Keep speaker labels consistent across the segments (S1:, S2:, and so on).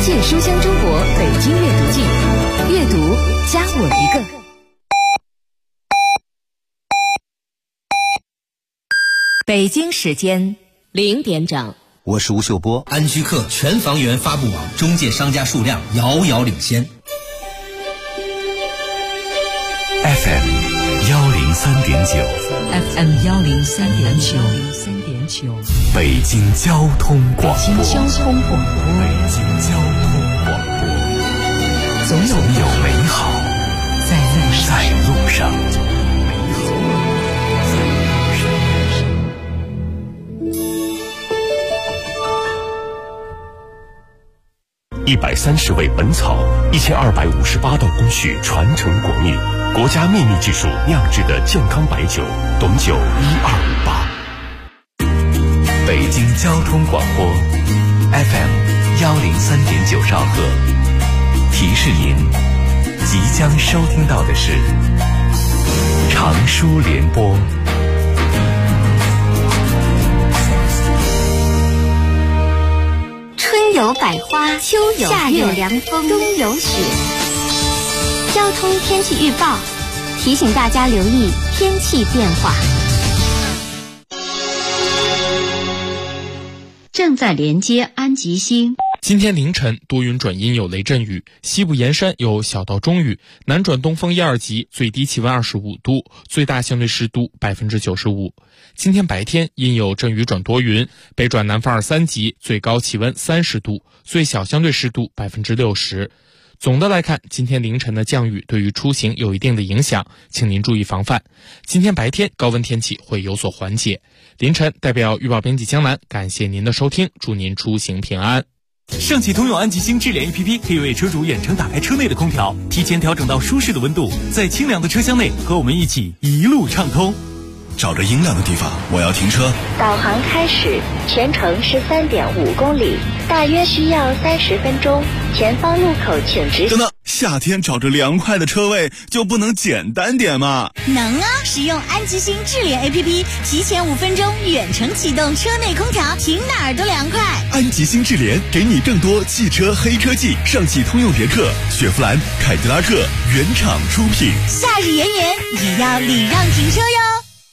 S1: 界书香中国北京阅读季，阅读加我一个。北京时间0点整，
S2: 我是吴秀波。
S3: 安居客全房源发布网中介商家数量遥遥领先。
S2: FM 103.9
S1: FM 103.9，
S2: 北京交通广播。
S1: 北京交通广播，总有美好在路上。
S4: 130味本草，1258道工序传承国秘，国家秘密技术酿制的健康白酒，董酒1258。
S2: 北京交通广播 FM 103.9兆赫，提示您，即将收听到的是长书联播。
S5: 春有百花，秋有夏有凉风，冬有雪。交通天气预报提醒大家留意天气变化。
S6: 正在连接安吉星。
S7: 今天凌晨多云转阴有雷阵雨，西部沿山有小到中雨，南转东风1、2级，最低气温25度，最大相对湿度95%。今天白天阴有阵雨转多云，北转南风2、3级，最高气温30度，最小相对湿度60%。总的来看，今天凌晨的降雨对于出行有一定的影响，请您注意防范。今天白天高温天气会有所缓解。凌晨代表预报编辑江南，感谢您的收听，祝您出行平安。
S8: 上汽通用安吉星智联 APP 可以为车主远程打开车内的空调，提前调整到舒适的温度，在清凉的车厢内和我们一起一路畅通。
S9: 找着阴凉的地方，我要停车。
S5: 导航开始，全程是3.5公里，大约需要30分钟。前方路口请直行。
S9: 等等，夏天找着凉快的车位就不能简单点吗？
S10: 能啊！使用安吉星智联 APP， 提前5分钟远程启动车内空调，停哪儿都凉快。
S9: 安吉星智联给你更多汽车黑科技，上汽通用别克、雪佛兰、凯迪拉克原厂出品。
S10: 夏日炎炎也要礼让停车哟。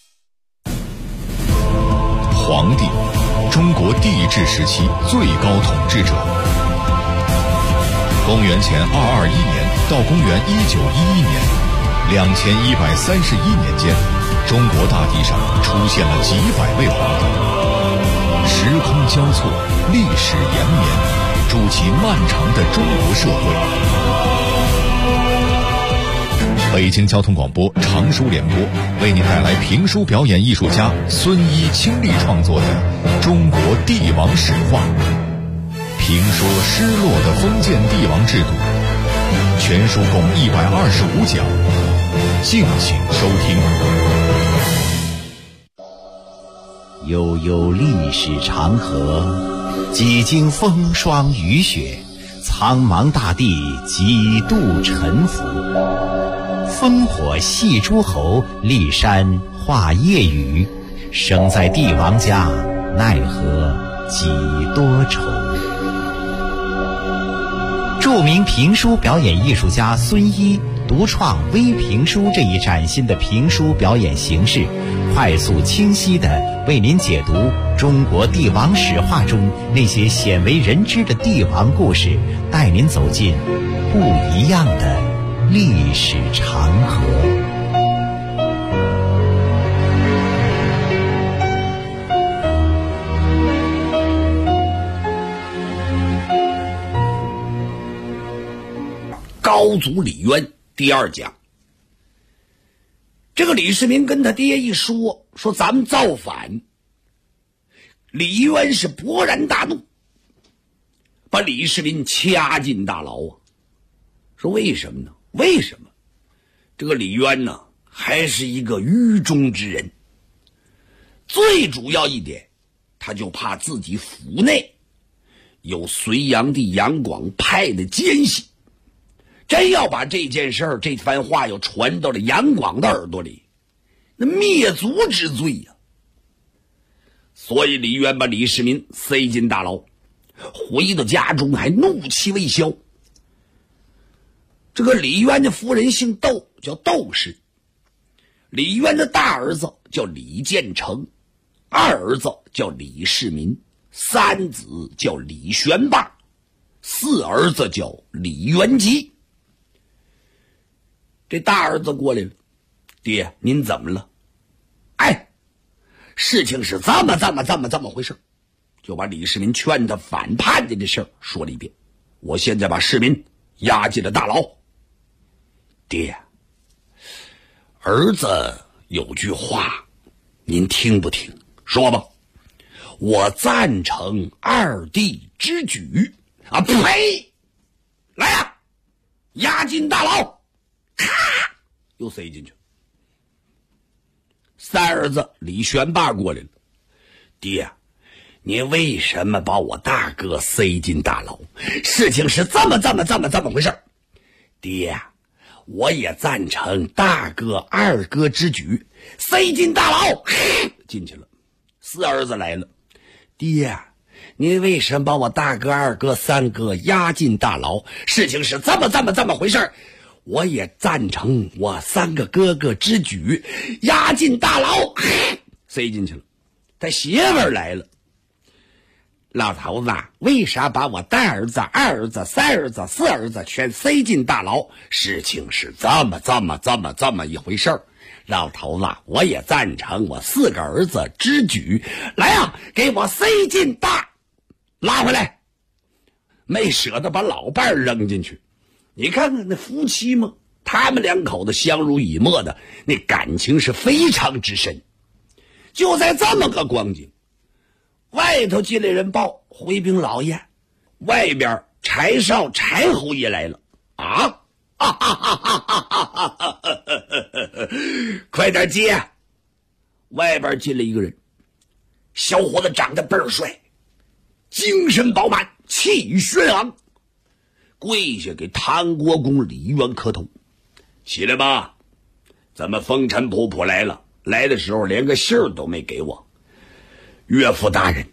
S11: 皇帝，中国帝制时期最高统治者。公元前221年到公元1911年，2131年间，中国大地上出现了几百位皇帝。时空交错，历史延绵，筑起漫长的中国社会。北京交通广播长书联播为您带来评书表演艺术家孙一亲力创作的《中国帝王史话》，评说失落的封建帝王制度，全书共125讲，敬请收听。
S12: 悠悠历史长河，几经风霜雨雪，苍茫大地几度沉浮。烽火戏诸侯，骊山画夜雨，生在帝王家，奈何几多愁。著名评书表演艺术家孙一独创微评书这一崭新的评书表演形式，快速清晰地为您解读中国帝王史话中那些鲜为人知的帝王故事，带您走进不一样的历史长河。
S13: 高祖李渊第2讲。这个李世民跟他爹一说咱们造反，李渊是勃然大怒，把李世民掐进大牢啊。说为什么呢？为什么？这个李渊呢，还是一个愚忠之人。最主要一点，他就怕自己府内有隋炀帝杨广派的奸细，真要把这件事儿、这番话又传到了杨广的耳朵里，那灭族之罪呀。所以李渊把李世民塞进大牢， 回到家中还怒气未消。这个李渊的夫人姓窦，叫窦氏。李渊的大儿子叫李建成，二儿子叫李世民，三子叫李玄霸，四儿子叫李元吉。这大儿子过来了，爹，您怎么了？哎，事情是这么回事，就把李世民劝他反叛的这事儿说了一遍。我现在把世民押进了大牢。爹，儿子有句话，您听不听？说吧。我赞成二弟之举。啊，呸！来呀，押进大牢，咔，又塞进去。三儿子李玄霸过来了，爹，你为什么把我大哥塞进大牢？事情是这么回事。爹，我也赞成大哥二哥之举，塞进大牢，进去了。四儿子来了，爹，您为什么把我大哥二哥三哥押进大牢？事情是这么回事。我也赞成我三个哥哥之举，押进大牢，塞进去了。他媳妇儿来了，老头子，为啥把我大儿子、二儿子、三儿子、四儿子全塞进大牢？事情是这么一回事儿。老头子，我也赞成我四个儿子之举，来呀，给我塞进拉回来，没舍得把老伴儿扔进去。你看看那夫妻嘛，他们两口子相濡以沫的，那感情是非常之深。就在这么个光景，外头进来人报，回禀老爷，外边柴少柴侯爷来了。啊！快点接！外边进来一个人，小伙子长得倍儿帅，精神饱满，气轩昂，跪下给谭国公李渊磕头。起来吧，咱们风尘仆仆来了，来的时候连个信儿都没给我。岳父大人，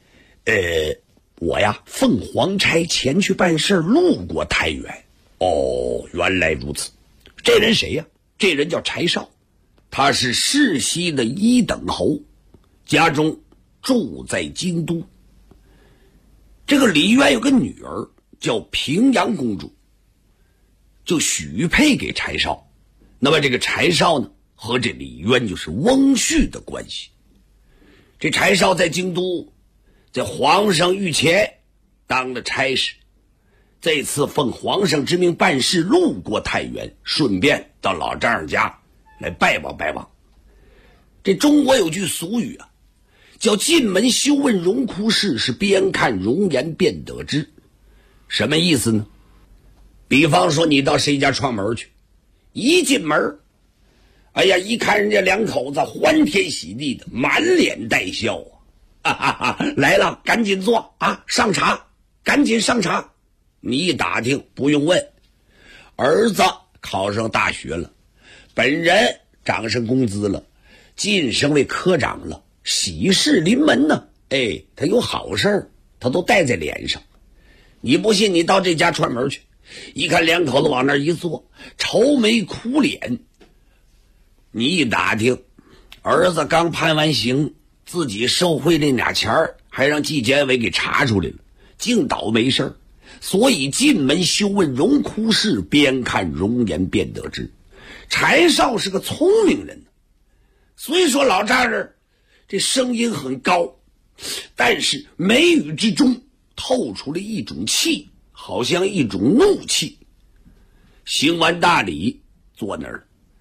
S13: 我呀奉皇差前去办事，路过太原。哦，原来如此。这人谁呀？这人叫柴少，他是世袭的一等侯，家中住在京都。这个李渊有个女儿叫平阳公主，就许配给柴少。那么这个柴少呢，和这李渊就是翁婿的关系。这柴少在京都，在皇上御前当了差事，这次奉皇上之命办事，路过太原，顺便到老丈人家来拜望拜望。这中国有句俗语啊，叫进门休问荣枯事，是边看容颜便得知。什么意思呢？比方说你到谁家串门去，一进门，哎呀，一看人家两口子欢天喜地的，满脸带笑啊！来了，赶紧坐啊，上茶，赶紧上茶。你一打听，不用问，儿子考上大学了，本人涨上工资了，晋升为科长了，喜事临门呢。哎，他有好事他都带在脸上。你不信，你到这家串门去，一看两口子往那一坐，愁眉苦脸。你一打听，儿子刚判完刑，自己受贿那俩钱儿还让纪检委给查出来了，净倒霉事儿。所以进门休问荣枯事，边看容颜便得知。柴少是个聪明人，虽说老丈人这声音很高，但是眉宇之中透出了一种气，好像一种怒气。行完大礼，坐那儿了。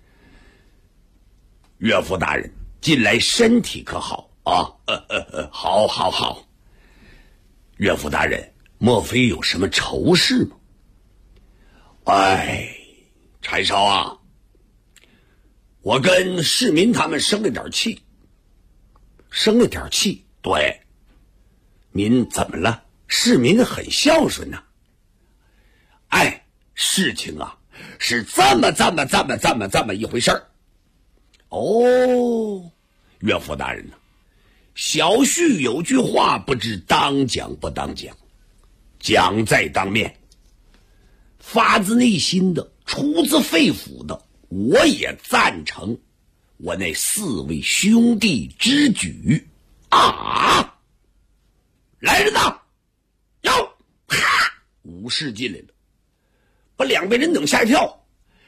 S13: 岳父大人，近来身体可好啊？好。岳父大人，莫非有什么愁事吗？哎，柴少啊，我跟世民他们生了点气。对，您怎么了？世民很孝顺呐。哎，事情啊是这么一回事儿。哦，岳父大人呐，小婿有句话不知当讲不当讲。 讲在当面，发自内心的，出自肺腑的，我也赞成我那4位兄弟之举啊！来人呐，哟，哈！武士进来了，把2位人等吓一跳。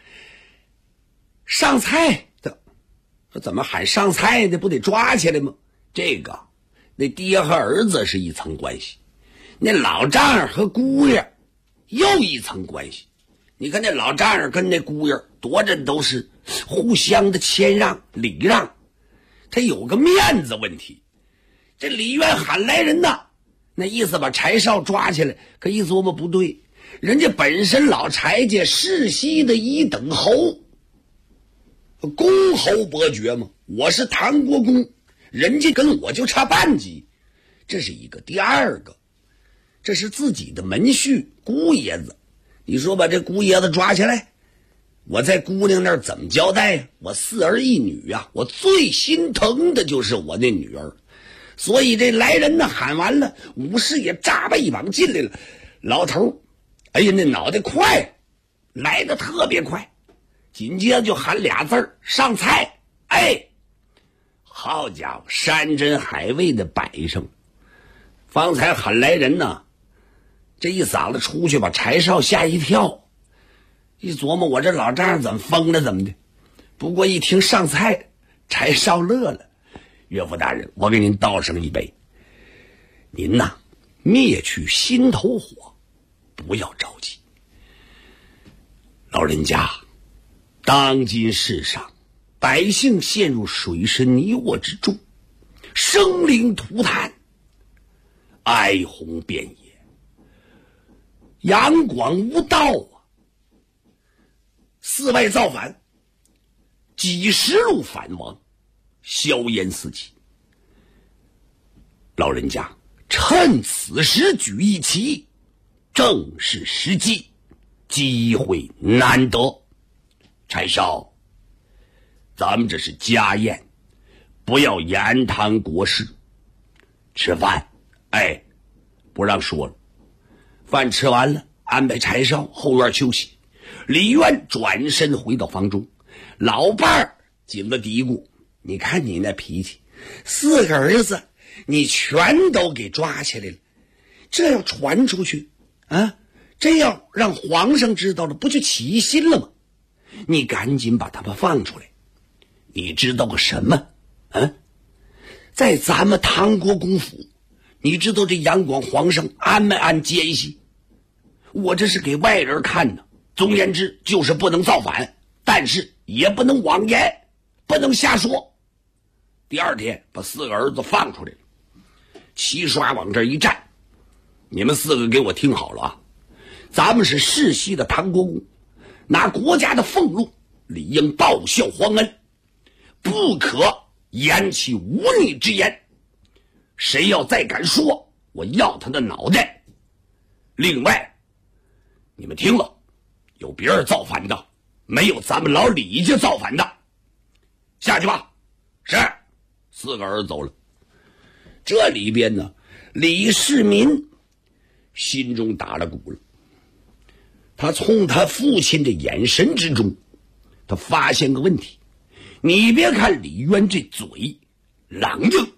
S13: 上菜的，怎么喊上菜的？不得抓起来吗？这个，那爹和儿子是一层关系，那老丈人和姑爷又一层关系。你看那老丈人跟那姑爷多着都是互相的谦让礼让，他有个面子问题。这李渊喊来人呐，那意思把柴少抓起来，可一琢磨不对，人家本身老柴家世袭的1等侯，公侯伯爵嘛，我是唐国公，人家跟我就差半级，这是一个。第二个，这是自己的门婿姑爷子，你说把这姑爷子抓起来，我在姑娘那儿怎么交代呀？我4儿1女啊，我最心疼的就是我那女儿。所以这来人呢喊完了，武士也扎背膀进来了。老头，哎呀，那脑袋快，来的特别快，紧接着就喊俩字儿：上菜。哎，好家伙，山珍海味的摆上。方才喊来人呢，这一嗓子出去把柴少吓一跳，一琢磨我这老丈人怎么疯了怎么的。不过一听上菜，柴少乐了。岳父大人，我给您倒上一杯，您呐灭去心头火，不要着急。老人家，当今世上百姓陷入水深泥沃之中，生灵涂炭，哀鸿遍野，杨广无道啊，寺外造反，几十路反王，硝烟四起。老人家趁此时举一旗，正是时机，机会难得。柴少，咱们这是家宴，不要言谈国事。吃饭，哎，不让说了。饭吃完了，安排柴少后院休息。李渊转身回到房中，老伴儿紧了嘀咕：你看你那脾气，4个儿子你全都给抓起来了，这要传出去啊，这要让皇上知道了，不就起疑心了吗？你赶紧把他们放出来。你知道个什么啊？在咱们唐国公府，你知道这杨广皇上安没安奸细？我这是给外人看的。总言之，就是不能造反，但是也不能妄言，不能瞎说。第2天把4个儿子放出来了，齐刷往这一站，你们4个给我听好了啊！咱们是世袭的唐国公，拿国家的俸禄，理应报效皇恩，不可言其无逆之言。谁要再敢说，我要他的脑袋。另外，你们听了，有别人造反的，没有咱们老李家造反的。下去吧。是。4个儿子走了。这里边呢，李世民心中打了鼓了。他从他父亲的眼神之中，他发现个问题。你别看李渊这嘴冷硬，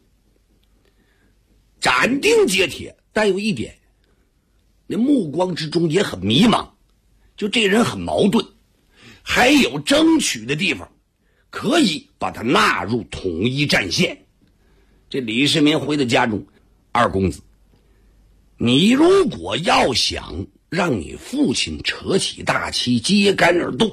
S13: 斩钉截铁，但有一点，那目光之中也很迷茫，就这人很矛盾，还有争取的地方，可以把他纳入统一战线。这李世民回到家中，二公子，你如果要想让你父亲扯起大旗揭竿而动，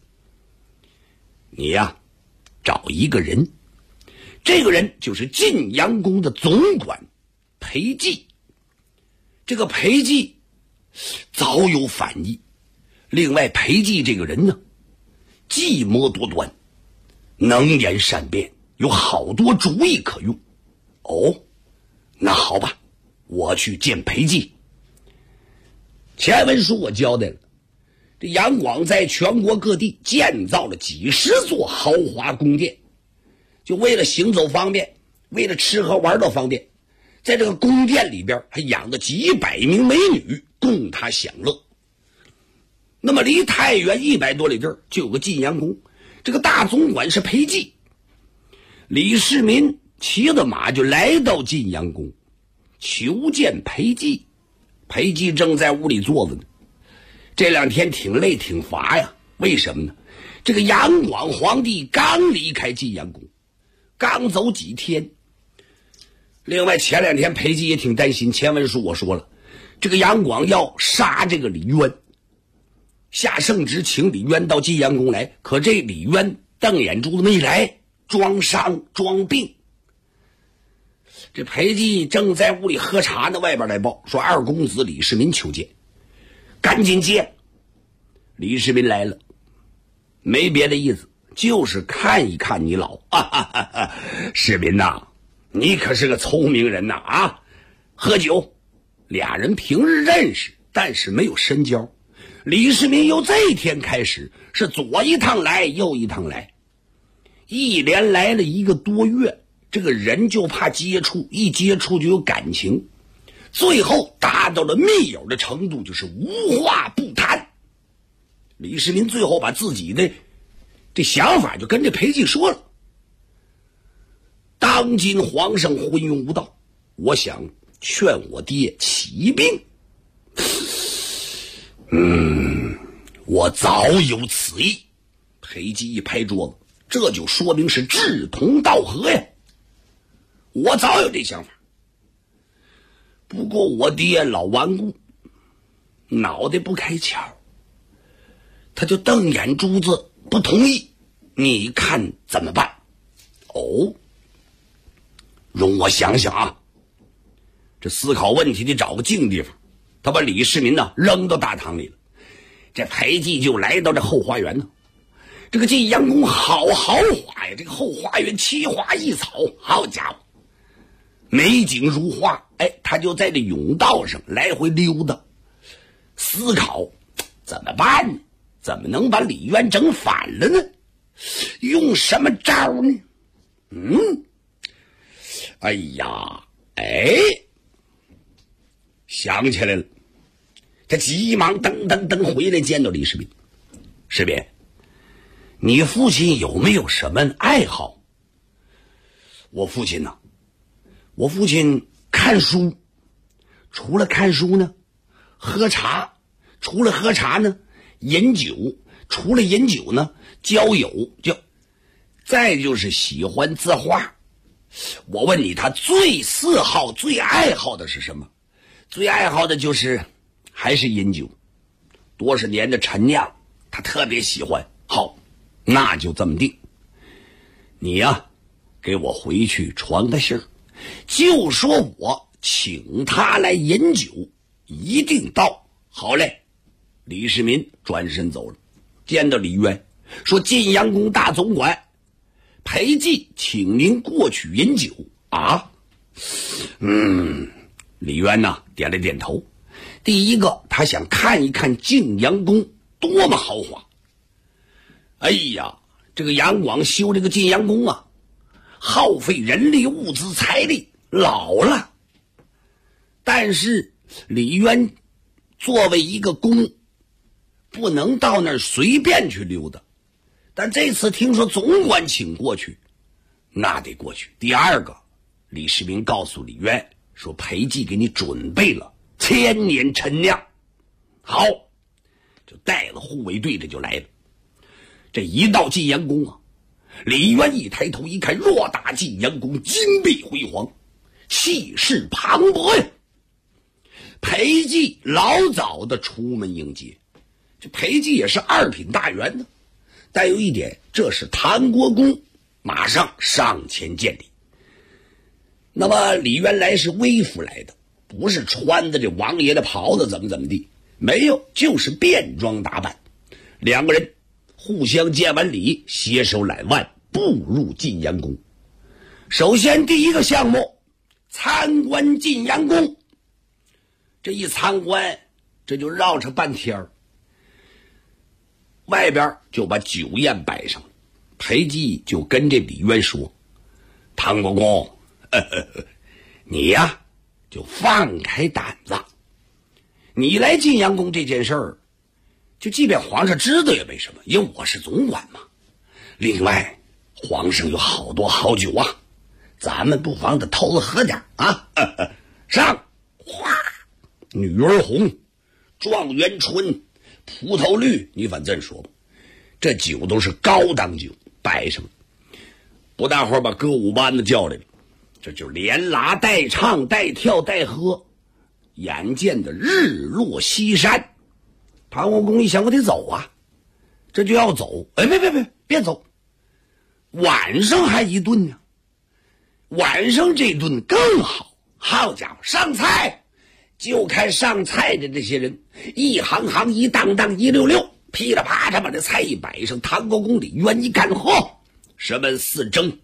S13: 你呀，找一个人，这个人就是晋阳宫的总管裴寂。这个裴寂早有反意，另外裴寂这个人呢，计谋多端，能言善辩，有好多主意可用。哦，那好吧，我去见裴寂。前文书我交代了，这杨广在全国各地建造了几十座豪华宫殿，就为了行走方便，为了吃喝玩乐方便，在这个宫殿里边还养了几百名美女供他享乐。那么离太原100多里地儿就有个晋阳宫，这个大总管是裴寂。李世民骑着马就来到晋阳宫，求见裴寂。裴寂正在屋里坐着呢，这2天挺累挺乏呀。为什么呢？这个杨广皇帝刚离开晋阳宫，刚走几天。另外前2天裴寂也挺担心，前文书我说了，这个杨广要杀这个李渊，下圣旨请李渊到晋阳宫来，可这李渊瞪眼珠子没来，装伤装病。这裴寂正在屋里喝茶呢，外边来报说2公子李世民求见，赶紧接。李世民来了，没别的意思，就是看一看你老世民呐，你可是个聪明人呐啊！喝酒。俩人平日认识，但是没有深交。李世民由这天开始是左一趟来右一趟来，一连来了1个多月，这个人就怕接触，一接触就有感情，最后达到了密友的程度，就是无话不谈。李世民最后把自己的这想法就跟这裴寂说了：当今皇上昏庸无道，我想劝我爹起兵。我早有此意。裴寂一拍桌子，这就说明是志同道合呀。我早有这想法，不过我爹老顽固，脑袋不开窍，他就瞪眼珠子不同意。你看怎么办？哦，容我想想啊。这思考问题得找个静地方，他把李世民呢扔到大堂里了。这裴寂就来到这后花园呢。这个晋阳宫好豪华呀，这个后花园奇花异草，好家伙，美景如画。他就在这甬道上来回溜达，思考怎么办呢？怎么能把李渊整反了呢？用什么招呢？想起来了，他急忙噔回来见到李世民。世民，你父亲有没有什么爱好？我父亲呢？我父亲看书，除了看书呢，喝茶，除了喝茶呢，饮酒，除了饮酒呢，交友，再就是喜欢字画。我问你，他最嗜好、最爱好的是什么？最爱好的就是还是饮酒，多少年的陈酿，他特别喜欢。好，那就这么定。你呀，给我回去传个信儿，就说我请他来饮酒，一定到。好嘞。李世民转身走了，见到李渊，说晋阳宫大总管裴寂请您过去饮酒啊。李渊呢点了点头。第一个，他想看一看晋阳宫多么豪华。这个杨广修这个晋阳宫啊，耗费人力物资财力，老了。但是李渊作为一个公，不能到那儿随便去溜达，但这次听说总管请过去，那得过去。第二个，李世民告诉李渊说，裴寂给你准备了1000年陈酿。好，就带了护卫队，这就来了。这一到晋阳宫啊，李渊一抬头一看，偌大晋阳宫金碧辉煌，气势磅礴呀。裴寂老早的出门迎接，这裴寂也是2品大员呢。但有一点，这是唐国公，马上上前见礼。那么李渊来是微服来的，不是穿的这王爷的袍子怎么地，没有，就是便装打扮。2个人互相见完礼，携手揽腕步入晋阳宫。首先第一个项目，参观晋阳宫。这一参观，这就绕着半天，外边就把酒宴摆上了。裴寂就跟这李渊说，唐国公，你呀就放开胆子， 你来晋阳宫这件事儿，就即便皇上知道也没什么，因为我是总管嘛。另外，皇上有好多好酒啊，咱们不妨得偷着喝点啊！上，哗，女儿红、状元醇、葡萄绿，你反正说吧，这酒都是高档酒，摆上了。不大伙儿把歌舞班子叫来了，这就连拉带唱带跳带喝。眼见的日落西山，唐国公一想，我得走啊，这就要走。哎，别走，晚上还一顿呢，晚上这顿更好。好家伙，上菜就看上菜的这些人，一行行一档档一溜溜，噼里啪嚓把这菜一摆上。唐国公李渊一看，嚯，什么四蒸、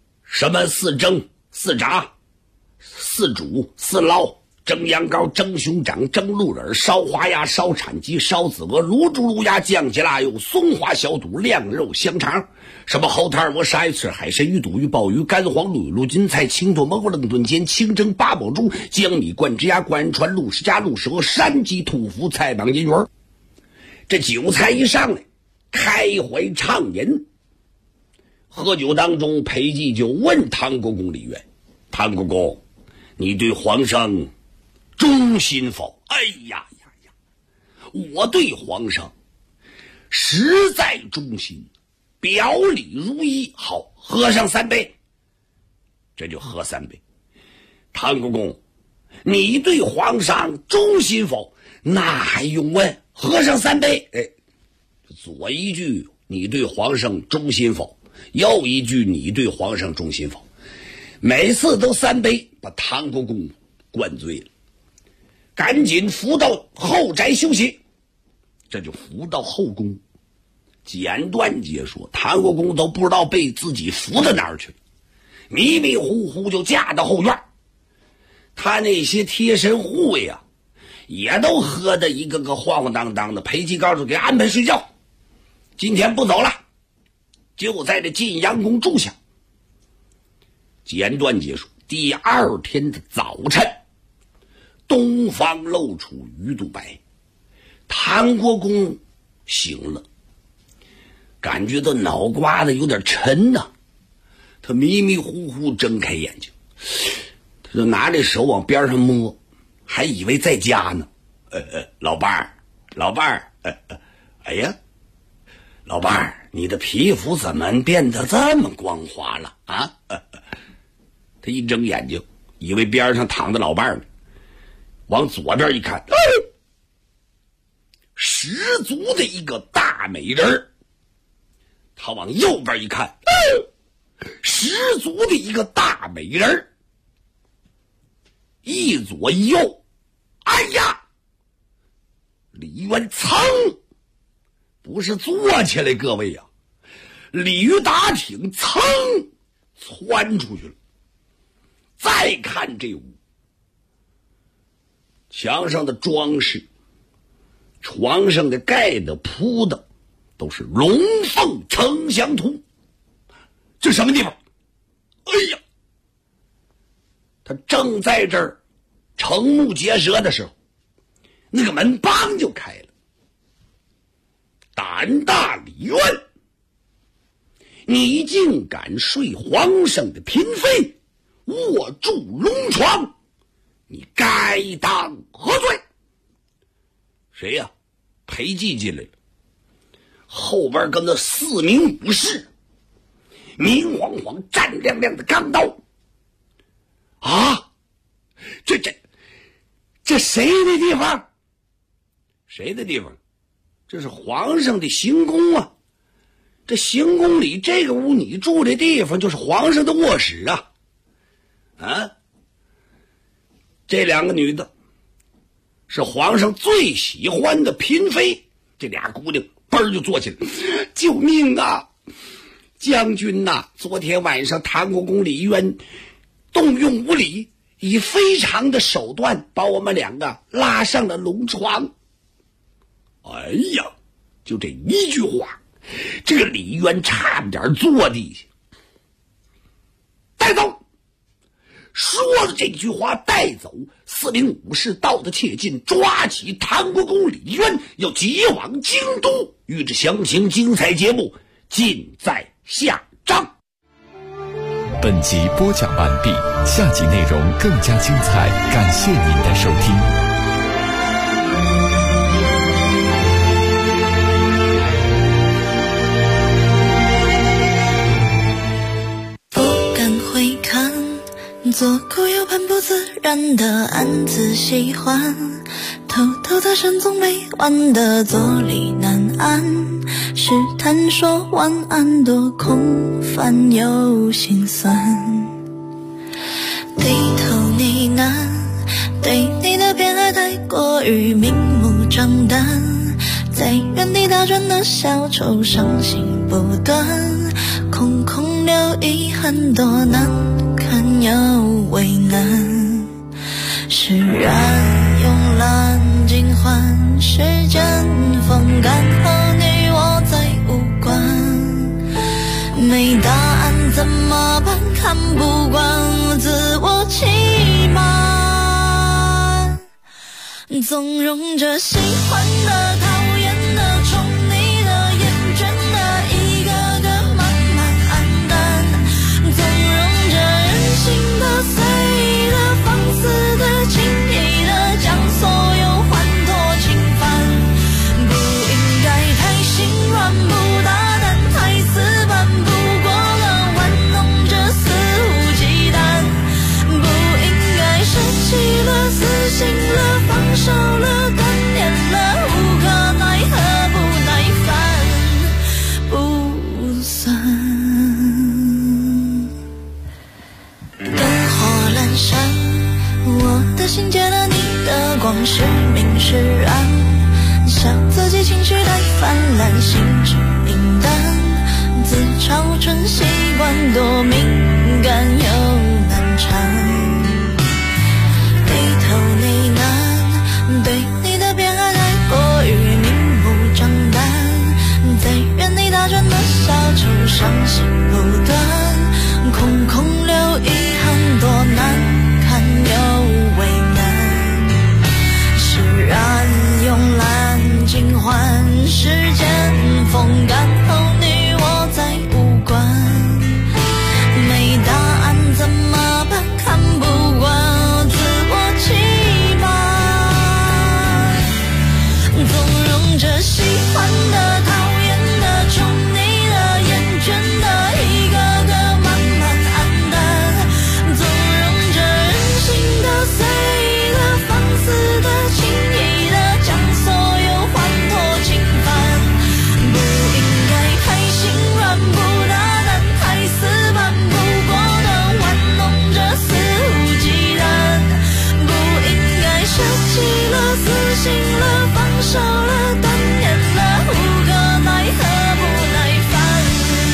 S13: 四炸、四煮、四捞，蒸羊羔、蒸熊掌、蒸鹿耳、烧花鸭、烧产鸡、烧子鹅、卤猪、卤鸭、酱鸡腊肉、松花小肚、晾肉香肠，什么猴头、鹅、鲨鱼翅、海参、鱼肚、鱼鲍鱼、干黄卤鹿筋菜、青剁蘑菇、冷炖尖、清蒸八宝猪、江米灌枝鸭、灌川鹿食夹、鹿舌、山鸡兔脯、菜蟒银鱼。这酒菜一上来，开怀畅饮。喝酒当中，裴寂就问唐国公李渊：“唐国公，你对皇上忠心否？”哎呀，我对皇上实在忠心，表里如一。好，喝上3杯。这就喝3杯。唐国公，你对皇上忠心否？那还用问？喝上3杯。哎，左一句你对皇上忠心否，右一句你对皇上忠心否，每次都3杯，把唐国公灌醉了。赶紧扶到后宅休息。这就扶到后宫。简短解说，唐国公都不知道被自己扶到哪儿去了，迷迷糊糊就驾到后院。他那些贴身护卫啊，也都喝得一个个晃晃荡荡的。裴寂告诉给安排睡觉，今天不走了，就在这晋阳宫住下。简短结束。第2天的早晨，东方露出鱼肚白，唐国公醒了，感觉到脑瓜子有点沉呐，他迷迷糊糊睁开眼睛，他就拿这手往边上摸，还以为在家呢。老伴儿，哎呀，老伴儿，你的皮肤怎么变得这么光滑了啊？他一睁眼睛，以为边上躺着老伴儿呢，往左边一看，十足的一个大美人。他往右边一看，十足的一个大美人。一左一右，哎呀，李渊噌，不是坐起来，各位啊，鲤鱼打挺，噌窜出去了。再看这屋，墙上的装饰，床上的盖的铺的，都是龙凤呈祥图。这什么地方？哎呀，他正在这儿瞠目结舌的时候，那个门梆就开了。胆大李渊，你竟敢睡皇上的嫔妃，卧住龙床，你该当何罪？谁呀？裴寂进来了，后边跟着4名武士，明晃晃战亮亮的钢刀。啊，这谁的地方？谁的地方？这是皇上的行宫啊！这行宫里这个屋你住的地方就是皇上的卧室啊！这2个女的是皇上最喜欢的嫔妃。这俩姑娘嘣就坐起来，救命啊！将军呐，昨天晚上唐国公李渊动用武力，以非常的手段把我们2个拉上了龙床。哎呀，就这一句话，这个李渊差点坐地下。带走， 说了这句话带走，4名武士到得切近，抓起唐国公李渊要急往京都。欲知详情精彩节目尽在下章。
S2: 本集播讲完毕，下集内容更加精彩，感谢您的收听。
S14: 不敢回看，左顾右盼不自然的暗自喜欢，偷偷的深总没完的坐立难安，试探说晚安多空泛又心酸，低头呢喃，对你的偏爱太过于明目张胆，在原地打转的小丑伤心不断，空空留遗憾多难堪又为难，释然慵懒尽欢，时间风干后你我再无关，没答案怎么办？看不惯自我欺瞒，纵容着喜欢的、讨厌的、宠你的、厌倦的，一个个慢慢黯淡，纵容着任性的、随的、放肆的、轻易的，将所有欢脱侵犯，不应该太心软，不大胆，太死板，不过了玩弄着肆无忌惮，不应该舍弃了、死心了、放手了、断念了，无可奈何，不耐烦，不算。灯火阑珊，我的心借了你的光，是明是暗，笑自己情绪太泛滥，心智平淡，自嘲成习惯，多敏感又难缠，低头呢喃，对你的偏爱太过于明目张胆，在原地打转的小丑伤心不断，空空留遗憾多难堪又为难，释然慵懒尽欢，时间风干后你我再无关，没答案怎么办？看不惯自我欺瞒，纵容着喜欢的、讨厌的、宠你的、厌倦的，一个个慢慢黯淡，纵容着任性的、随的、放肆的、轻易的，将所有欢脱侵犯，不应该太心软，不大胆，太死板，不过的玩弄着肆无忌惮，不应该舍弃了、死心了、放手了、断念了，无可奈何，不耐烦。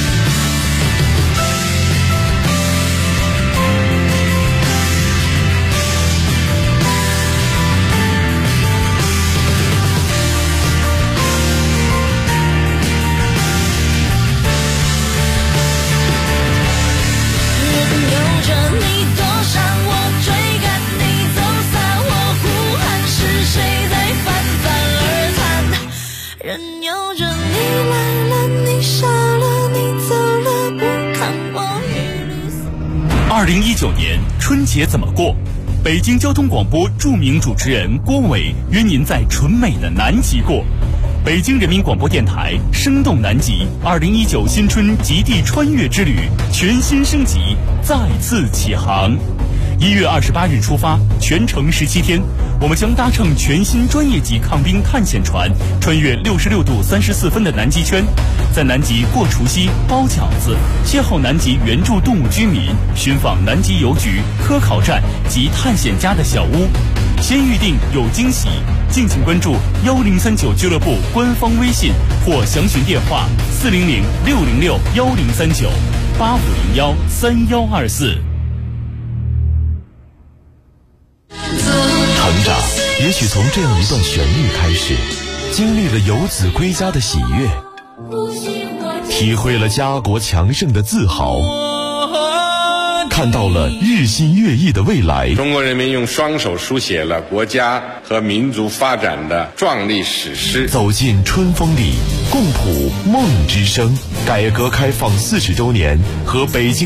S14: 任由着你躲闪，我追赶你走散，我呼喊，是谁在泛泛而谈？任由着你来了，你傻了，你走了，不看我一律死。
S8: 2019年春节怎么过？北京交通广播著名主持人郭伟约您在纯美的南极过。北京人民广播电台生动南极2019新春极地穿越之旅全新升级，再次起航。1月28日出发，全程17天，我们将搭乘全新专业级抗冰探险船，穿越66度34分的南极圈，在南极过除夕、包饺子，邂逅南极原住动物居民，寻访南极邮局、科考站及探险家的小屋。先预定有惊喜，敬请关注1039俱乐部官方微信或详询电话400-606-1039-8501-3124。
S4: 成长也许从这样一段旋律开始，经历了游子归家的喜悦，体会了家国强盛的自豪，
S9: 看到了日新月异的未来。
S15: 中国人民用双手书写了国家和民族发展的壮丽史诗。
S9: 走进春风里，共谱梦之声。改革开放40周年和北京